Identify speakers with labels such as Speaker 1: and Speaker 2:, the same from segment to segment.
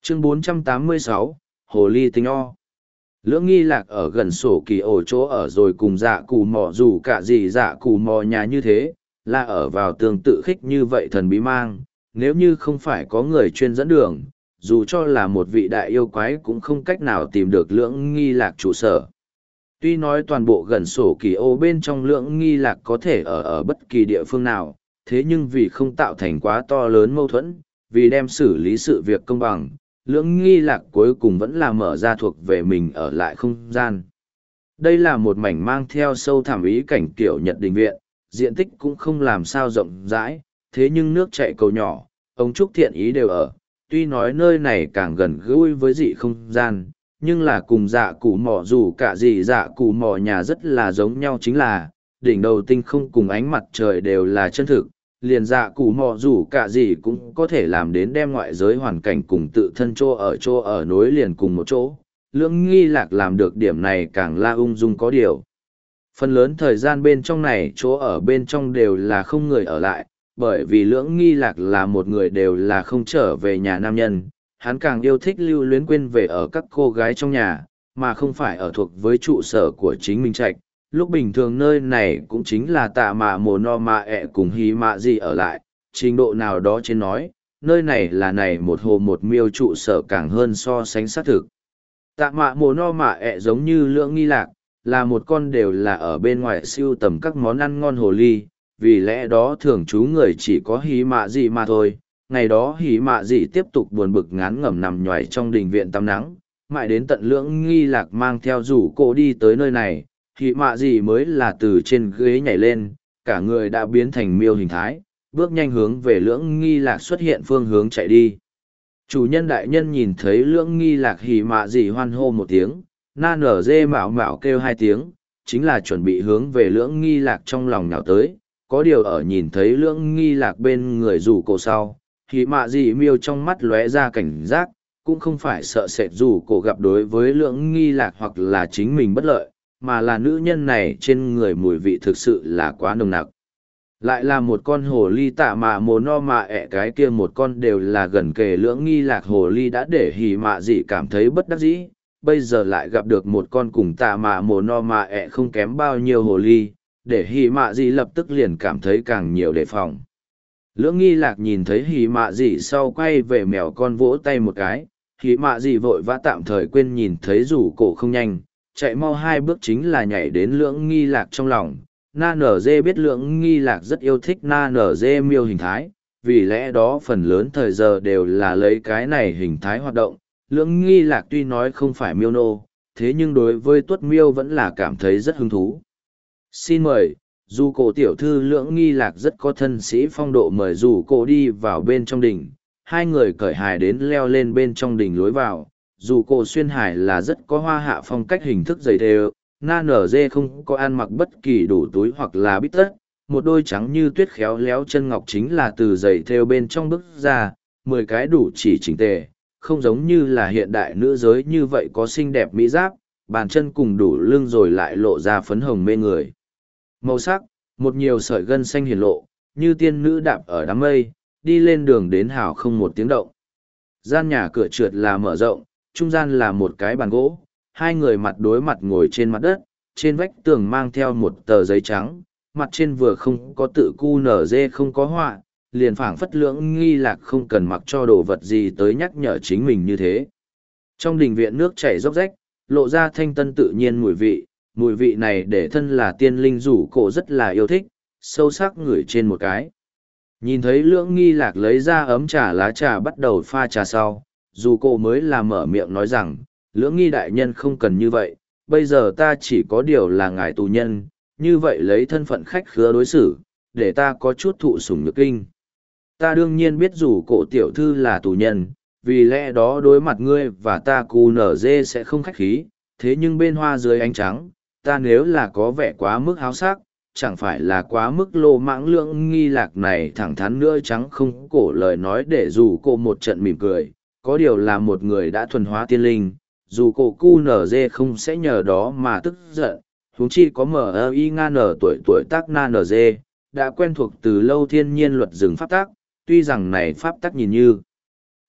Speaker 1: Chương 486, Hồ Ly Tinh O. Lưỡng nghi lạc ở gần sổ kỳ ổ chỗ ở rồi cùng dạ cù mò dù cả gì dạ cù mò nhà như thế, là ở vào tương tự khích như vậy thần bí mang, nếu như không phải có người chuyên dẫn đường, dù cho là một vị đại yêu quái cũng không cách nào tìm được lưỡng nghi lạc trụ sở. Tuy nói toàn bộ gần sổ kỳ ô bên trong lưỡng nghi lạc có thể ở bất kỳ địa phương nào, thế nhưng vì không tạo thành quá to lớn mâu thuẫn, vì đem xử lý sự việc công bằng, lưỡng nghi lạc cuối cùng vẫn là mở ra thuộc về mình ở lại không gian. Đây là một mảnh mang theo sâu thẳm ý cảnh kiểu Nhật Đình viện, diện tích cũng không làm sao rộng rãi, thế nhưng nước chảy cầu nhỏ, ống trúc thiện ý đều ở. Tuy nói nơi này càng gần gũi với dị không gian, nhưng là cùng dạ cụ mỏ dù cả gì dạ cụ mỏ nhà rất là giống nhau, chính là đỉnh đầu tinh không cùng ánh mặt trời đều là chân thực, liền dạ cụ mỏ dù cả gì cũng có thể làm đến đem ngoại giới hoàn cảnh cùng tự thân chỗ ở nối liền cùng một chỗ. Lưỡng nghi lạc làm được điểm này càng la ung dung có điều. Phần lớn thời gian bên trong này chỗ ở bên trong đều là không người ở lại, bởi vì lưỡng nghi lạc là một người đều là không trở về nhà nam nhân, hắn càng yêu thích lưu luyến quên về ở các cô gái trong nhà, mà không phải ở thuộc với trụ sở của chính mình trạch. Lúc bình thường nơi này cũng chính là tạ mạ mồ no mạ ẹ cùng hí mạ gì ở lại, trình độ nào đó trên nói, nơi này là này một hồ một miêu trụ sở càng hơn so sánh xác thực. Tạ mạ mồ no mạ ẹ giống như lưỡng nghi lạc, là một con đều là ở bên ngoài siêu tầm các món ăn ngon hồ ly, vì lẽ đó thường trú người chỉ có hí mạ gì mà thôi. Ngày đó hí mạ gì tiếp tục buồn bực ngán ngẩm nằm nhoài trong đình viện tắm nắng, mãi đến tận lưỡng nghi lạc mang theo rủ cô đi tới nơi này, hí mạ gì mới là từ trên ghế nhảy lên, cả người đã biến thành miêu hình thái, bước nhanh hướng về lưỡng nghi lạc xuất hiện phương hướng chạy đi. Chủ nhân đại nhân nhìn thấy lưỡng nghi lạc hí mạ gì hoan hô một tiếng, na nở dê mạo mạo kêu hai tiếng, chính là chuẩn bị hướng về lưỡng nghi lạc trong lòng nhào tới. Có điều ở nhìn thấy lưỡng nghi lạc bên người rủ cổ sau, thì mạ gì miêu trong mắt lóe ra cảnh giác, cũng không phải sợ sệt rủ cổ gặp đối với lưỡng nghi lạc hoặc là chính mình bất lợi, mà là nữ nhân này trên người mùi vị thực sự là quá nồng nặc. Lại là một con hồ ly tạ mạ mồ no mạ ẹ, cái kia một con đều là gần kề lưỡng nghi lạc hồ ly đã để hỉ mạ gì cảm thấy bất đắc dĩ, bây giờ lại gặp được một con cùng tạ mạ mồ no mạ ẹ không kém bao nhiêu hồ ly, để hỉ mạ gì lập tức liền cảm thấy càng nhiều đề phòng. Lưỡng nghi lạc nhìn thấy hỉ mạ gì sau quay về mèo con vỗ tay một cái, hỉ mạ gì vội vã tạm thời quên nhìn thấy rủ cổ không nhanh, chạy mau hai bước chính là nhảy đến lưỡng nghi lạc trong lòng. Na nở dê biết lưỡng nghi lạc rất yêu thích na nở dê miêu hình thái, vì lẽ đó phần lớn thời giờ đều là lấy cái này hình thái hoạt động. Lưỡng nghi lạc tuy nói không phải miêu nô, thế nhưng đối với tuất miêu vẫn là cảm thấy rất hứng thú. Xin mời, dù cổ tiểu thư lưỡng nghi lạc rất có thân sĩ phong độ mời dù cổ đi vào bên trong đình. Hai người cởi hài đến leo lên bên trong đình lối vào, dù cổ xuyên hài là rất có hoa hạ phong cách hình thức dày đều. Na nở dê không có ăn mặc bất kỳ đủ túi hoặc là bít tất, một đôi trắng như tuyết khéo léo chân ngọc chính là từ giày theo bên trong bước ra, 10 cái đủ chỉ chỉnh tề, không giống như là hiện đại nữ giới như vậy có xinh đẹp mỹ giáp, bàn chân cùng đủ lưng rồi lại lộ ra phấn hồng mê người. Màu sắc, một nhiều sợi gân xanh hiển lộ, như tiên nữ đạp ở đám mây, đi lên đường đến hào không một tiếng động. Gian nhà cửa trượt là mở rộng, trung gian là một cái bàn gỗ. Hai người mặt đối mặt ngồi trên mặt đất, trên vách tường mang theo một tờ giấy trắng, mặt trên vừa không có tự cu nở dê không có họa, liền phảng phất lưỡng nghi lạc không cần mặc cho đồ vật gì tới nhắc nhở chính mình như thế. Trong đình viện nước chảy róc rách, lộ ra thanh tân tự nhiên mùi vị này để thân là tiên linh rủ cổ rất là yêu thích, sâu sắc ngửi trên một cái. Nhìn thấy lưỡng nghi lạc lấy ra ấm trà lá trà bắt đầu pha trà sau, dù cổ mới là mở miệng nói rằng, lưỡng nghi đại nhân không cần như vậy, bây giờ ta chỉ có điều là ngài tù nhân, như vậy lấy thân phận khách khứa đối xử, để ta có chút thụ sủng nhược kinh. Ta đương nhiên biết dù cổ tiểu thư là tù nhân, vì lẽ đó đối mặt ngươi và ta cù nở dê sẽ không khách khí, thế nhưng bên hoa dưới ánh trắng, ta nếu là có vẻ quá mức háo sắc, chẳng phải là quá mức lô mãng lưỡng nghi lạc này thẳng thắn nữa trắng không cổ lời nói để dù cô một trận mỉm cười, có điều là một người đã thuần hóa tiên linh. Dù cổ cu nở dê không sẽ nhờ đó mà tức giận, huống chi có mở y nga nở tuổi tác na nở dê, đã quen thuộc từ lâu thiên nhiên luật rừng pháp tác, tuy rằng này pháp tác nhìn như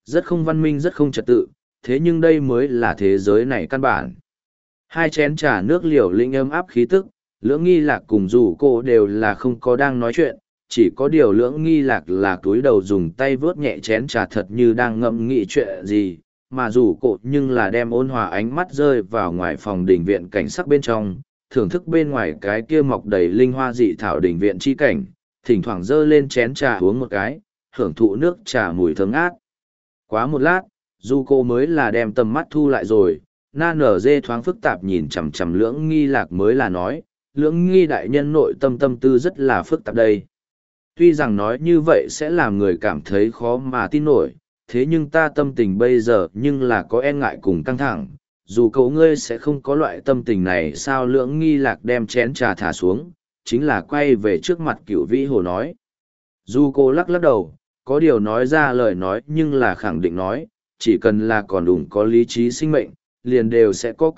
Speaker 1: rất không văn minh rất không trật tự, thế nhưng đây mới là thế giới này căn bản. Hai chén trà nước liều lĩnh ấm áp khí tức, Lưỡng Nghi Lạc cùng Dù Cô đều là không có đang nói chuyện, chỉ có điều Lưỡng Nghi Lạc là túi đầu dùng tay vớt nhẹ chén trà thật như đang ngẫm nghĩ chuyện gì, mà Dù Cô nhưng là đem ôn hòa ánh mắt rơi vào ngoài phòng đình viện cảnh sắc bên trong, thưởng thức bên ngoài cái kia mọc đầy linh hoa dị thảo đình viện chi cảnh, thỉnh thoảng dơ lên chén trà uống một cái, hưởng thụ nước trà mùi thơm ngát. Quá một lát, Dù Cô mới là đem tầm mắt thu lại rồi, na nở dê thoáng phức tạp nhìn chằm chằm Lưỡng Nghi Lạc mới là nói, Lưỡng Nghi đại nhân nội tâm tâm tư rất là phức tạp đây. Tuy rằng nói như vậy sẽ làm người cảm thấy khó mà tin nổi, thế nhưng ta tâm tình bây giờ nhưng là có e ngại cùng căng thẳng, dù cậu ngươi sẽ không có loại tâm tình này sao. Lưỡng Nghi Lạc đem chén trà thả xuống, chính là quay về trước mặt Cửu Vĩ Hồ nói. Dù cô lắc lắc đầu, có điều nói ra lời nói nhưng là khẳng định nói, chỉ cần là còn đủ có lý trí sinh mệnh, liền đều sẽ có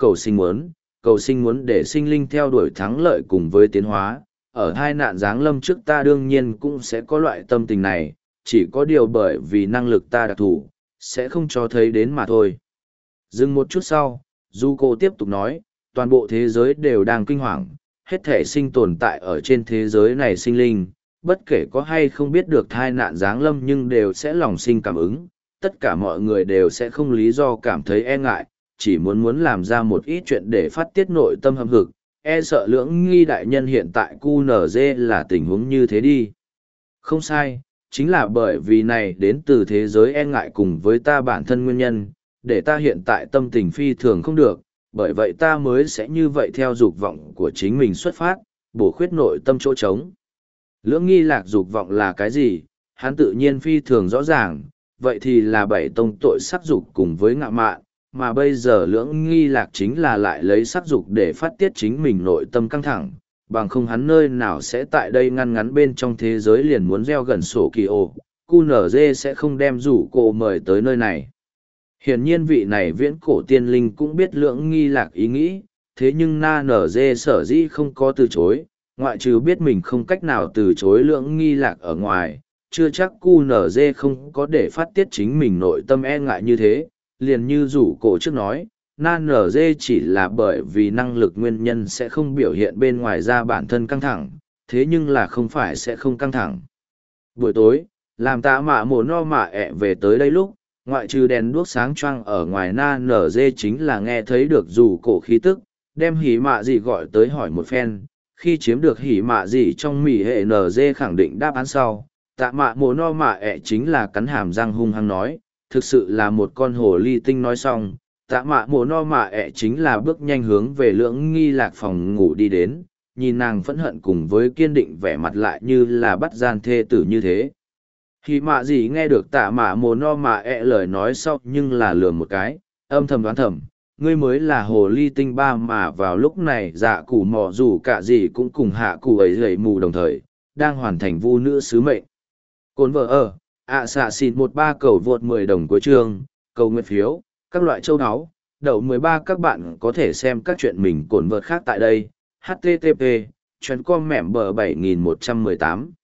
Speaker 1: cầu sinh muốn để sinh linh theo đuổi thắng lợi cùng với tiến hóa. Ở hai nạn giáng lâm trước ta đương nhiên cũng sẽ có loại tâm tình này, chỉ có điều bởi vì năng lực ta đặc thù, sẽ không cho thấy đến mà thôi. Dừng một chút sau, Du cô tiếp tục nói, toàn bộ thế giới đều đang kinh hoàng, hết thể sinh tồn tại ở trên thế giới này sinh linh, bất kể có hay không biết được thai nạn giáng lâm nhưng đều sẽ lòng sinh cảm ứng, tất cả mọi người đều sẽ không lý do cảm thấy e ngại, chỉ muốn làm ra một ít chuyện để phát tiết nội tâm hâm hực, e sợ Lưỡng Nghi đại nhân hiện tại QNZ là tình huống như thế đi. Không sai, chính là bởi vì này đến từ thế giới e ngại cùng với ta bản thân nguyên nhân, để ta hiện tại tâm tình phi thường không được, bởi vậy ta mới sẽ như vậy theo dục vọng của chính mình xuất phát, bổ khuyết nội tâm chỗ trống. Lưỡng Nghi Lạc dục vọng là cái gì, hắn tự nhiên phi thường rõ ràng, vậy thì là bảy tông tội sắc dục cùng với ngạo mạn, mà bây giờ Lưỡng Nghi Lạc chính là lại lấy sắc dục để phát tiết chính mình nội tâm căng thẳng, bằng không hắn nơi nào sẽ tại đây ngăn ngắn bên trong thế giới liền muốn gieo gần sổ kỳ ô, QNZ sẽ không đem rủ cô mời tới nơi này. Hiển nhiên vị này viễn cổ tiên linh cũng biết Lưỡng Nghi Lạc ý nghĩ, thế nhưng na nở dê sở dĩ không có từ chối, ngoại trừ biết mình không cách nào từ chối Lưỡng Nghi Lạc ở ngoài, chưa chắc QNZ không có để phát tiết chính mình nội tâm e ngại như thế, liền như rủ cổ trước nói, na nở dê chỉ là bởi vì năng lực nguyên nhân sẽ không biểu hiện bên ngoài ra bản thân căng thẳng, thế nhưng là không phải sẽ không căng thẳng. Buổi tối, làm Tạ Mạ Mồ No Mạ ẹ về tới đây lúc, ngoại trừ đèn đuốc sáng choang ở ngoài na nở dê chính là nghe thấy được rủ cổ khí tức, đem hỉ mạ gì gọi tới hỏi một phen, khi chiếm được hỉ mạ gì trong mỉ hệ nở dê khẳng định đáp án sau, Tạ Mạ Mồ No Mạ ẹ chính là cắn hàm răng hung hăng nói, thực sự là một con hồ ly tinh. Nói xong, Tạ Mạ Mồ No Mạ ẹ chính là bước nhanh hướng về Lưỡng Nghi Lạc phòng ngủ đi đến, nhìn nàng phẫn hận cùng với kiên định vẻ mặt lại như là bắt gian thê tử như thế. Hỉ mạ gì nghe được Tạ Mạ Mồ No Mạ ẹ lời nói sau nhưng là lườm một cái, âm thầm đoán thầm, ngươi mới là hồ ly tinh ba mà vào lúc này dạ củ mò dù cả gì cũng cùng hạ cụ ấy gầy mù đồng thời, đang hoàn thành vu nữ sứ mệnh. Cồn vợ ở, xạ xịn 13 cầu vượt 10 đồng cuối chương, cầu nguyện phiếu, các loại châu áo, đậu 13 các bạn có thể xem các chuyện mình cồn vợt khác tại đây, http, chuyến com mẻm bờ 7118.